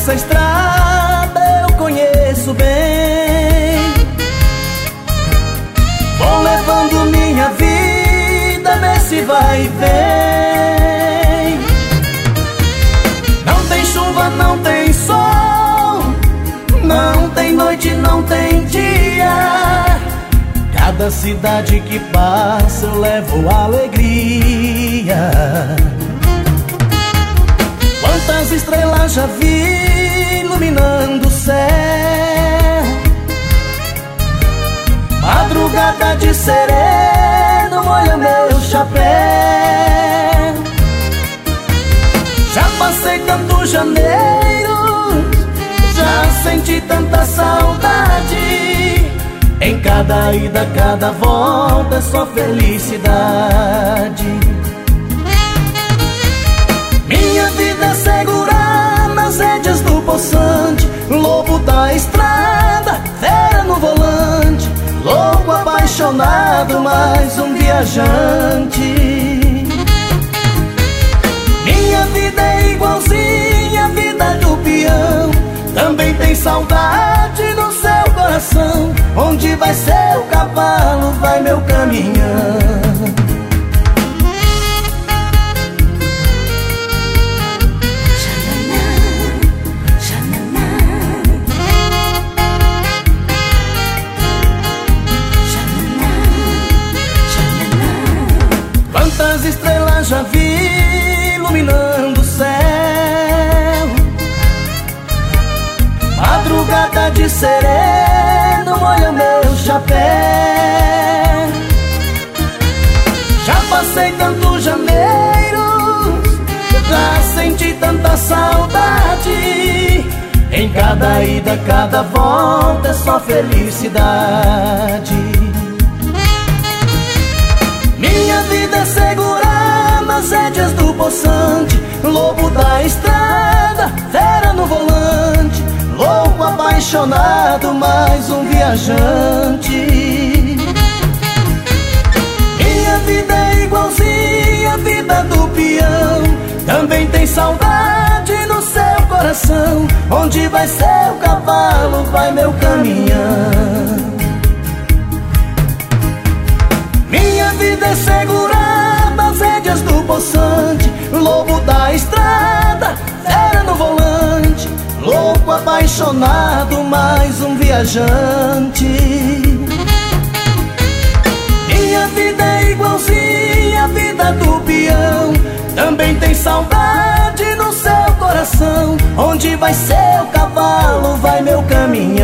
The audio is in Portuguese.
Essa estrada eu conheço bem. Vou levando minha vida nesse vai e vem. Não tem chuva, não tem sol, não tem noite, não tem dia. Cada cidade que passa eu levo alegria. Quantas estrelas já vi iluminando o céu. Madrugada de sereno molha meu chapéu. Já passei tantos janeiros, já senti tanta saudade. Em cada ida, cada volta é só felicidade. Minha vida é segurar nas rédeas do poçante, lobo da estrada, fera no volante, louco apaixonado, mais um viajante. Minha vida é igualzinha à vida do peão, também tem saudade no seu coração. Onde vai seu cavalo, vai meu caminhão. Quantas estrelas já vi iluminando o céu. Madrugada de sereno molha meu chapéu. Já passei tantos janeiros, já senti tanta saudade. Em cada ida, cada volta é só felicidade. Minha vida é segurar nas rédeas do poçante, lobo da estrada, fera no volante, louco apaixonado, mais um viajante. Minha vida é igualzinha à vida do peão, também tem saudade no seu coração. Onde vai seu cavalo, vai meu caminhão. Minha vida é segurar nas rédeas do poçante, lobo da estrada, fera no volante, louco apaixonado, mais um viajante. Minha vida é igualzinha à vida do peão, também tem saudade no seu coração. Onde vai seu cavalo, vai meu caminhão.